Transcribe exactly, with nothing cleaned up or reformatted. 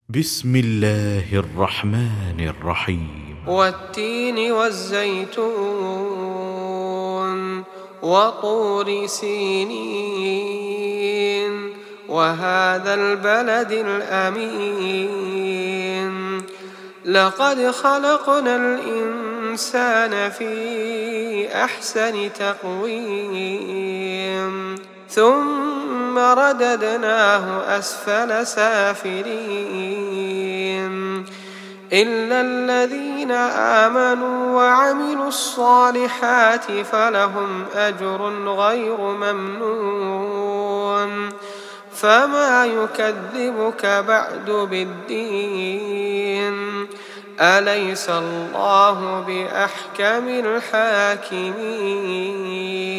بسم الله الرحمن الرحيم والتين والزيتون وطور سينين وهذا البلد الأمين لقد خلقنا الإنسان في أحسن تقويم ثم رددناه أسفل سافلين إلا الذين آمنوا وعملوا الصالحات فلهم أجر غير ممنون فما يكذبك بعد بالدين أليس الله بأحكم الحاكمين